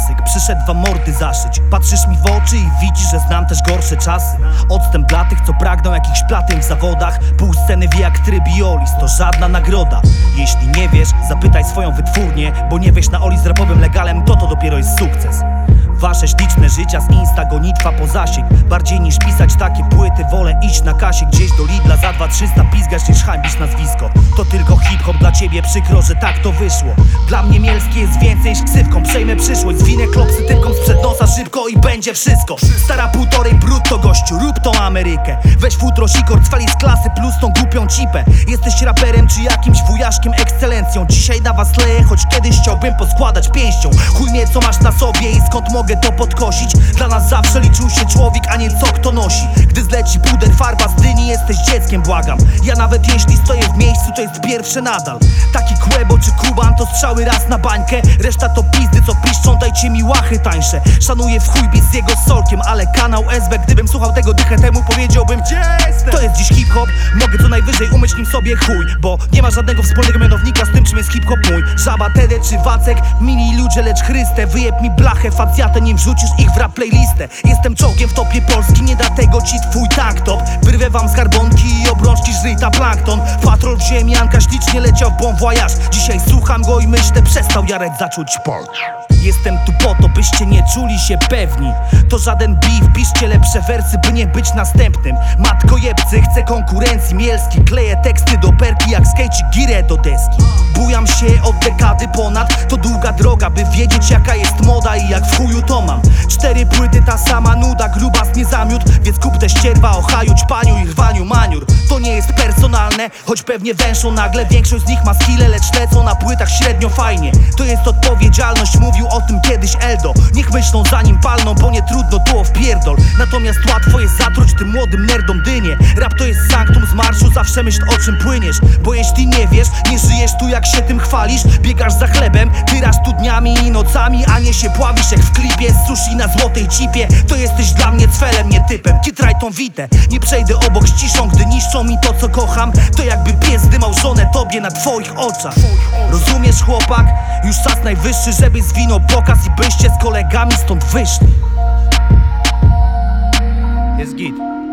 klasyk, przyszedł wam mordy zaszyć. Patrzysz mi w oczy i widzisz, że znam też gorsze czasy. Odstęp dla tych, co pragną jakichś platyn w zawodach. Pół sceny wie jak Trybiolis, to żadna nagroda. Jeśli nie wiesz, zapytaj swoją wytwórnię, bo nie wiesz na Oli z rapowym legalem, to dopiero jest sukces. Wasze śliczne życia z Insta gonitwa po zasięg. Bardziej niż pisać takie płyty, wolę iść na kasie gdzieś do Lidla za 2-300 pizgać niż hańbić nazwisko. To tylko hip-hop, dla ciebie przykro, że tak to wyszło. Dla mnie Mielski jest więcej niż ksywką. Przejmę przyszłość, zwinę klopsy typką sprzed nosa szybko i będzie wszystko. Stara półtorej brutto gościu, rób tą Amerykę. Weź futro, sikor, cwali z klasy plus tą głupią cipę. Jesteś raperem czy jakimś wujaszkiem ekscelencją. Dzisiaj na was leję, choć kiedyś chciałbym poskładać pięścią. Chuj mnie co masz na sobie i skąd mogę to podkosić. Dla nas zawsze liczył się człowiek, a nie co kto nosi. Gdy zleci puder, farba z dyni, jesteś dzieckiem, błagam. Ja nawet jeśli stoję w miejscu, to jest pierwsze nadal. Taki Quebo czy Kuban to strzały raz na bańkę. Reszta to pizdy, co piszczą, dajcie mi łachy tańsze. Szanuję w chuj z jego solkiem, ale kanał SB, gdybym słuchał tego dychę temu, powiedziałbym gdzie jestem? To jest dziś hip-hop, mogę co najwyżej umyć nim sobie chuj. Bo nie ma żadnego wspólnego mianownika z tym, czym jest hip-hop mój. Żaba, Tede czy Wacek, mini ludzie, lecz Chryste. Wyjeb mi blachę, facjatę, nim wrzucisz ich w rap playlistę. Jestem czołgiem w topie Polski, nie da tego ci twój tank top. Wyrwę wam skarbonki i obrączki żryta plankton. Patrol w ziemianka ślicznie leciał w bon voyage. Dzisiaj słucham go i myślę, przestał Jarek zacząć pol. Jestem tu po to, byście nie czuli się pewni. To żaden beef, piszcie lepsze wersy, by nie być następnym. Matko jebcy, chcę konkurencji. Mielski kleję teksty do perki jak skejci girę do deski. Bujam się od dekady ponad, to długa droga, by wiedzieć jaka jest moda i jak w chuju to mam. 4 płyty, ta sama nuda, grubas nie zamiót. Więc kup te ścierwa o haju, ćpaniu i rwaniu maniur. To nie jest personalne, choć pewnie węszą nagle. Większość z nich ma skille, lecz lecą na płytach średnio fajnie. To jest odpowiedzialność, mówił o tym kiedyś Eldo. Niech myślą zanim palną, bo nie trudno było wpierdol. Natomiast łatwo jest zatruć tym młodym nerdom dynię. Rap to jest sanktum z marszu, zawsze myśl o czym płyniesz. Bo jeśli nie wiesz, nie żyjesz tu jak się tym chwalisz. Biegasz za chlebem, tyrasz tu dniami i nocami, a nie się pławisz jak w klipie z sushi na złotej cipie. To jesteś dla mnie cfelem, nie typem. Kitraj tą witę, nie przejdę obok z ciszą, gdy niszczą mi to co kocham. To jakby pies dymał żonę tobie na twoich oczach. Rozumiesz chłopak? Już czas najwyższy, żebyś zwinął pokaz i byście z kolegami stąd wyszli. Jest git.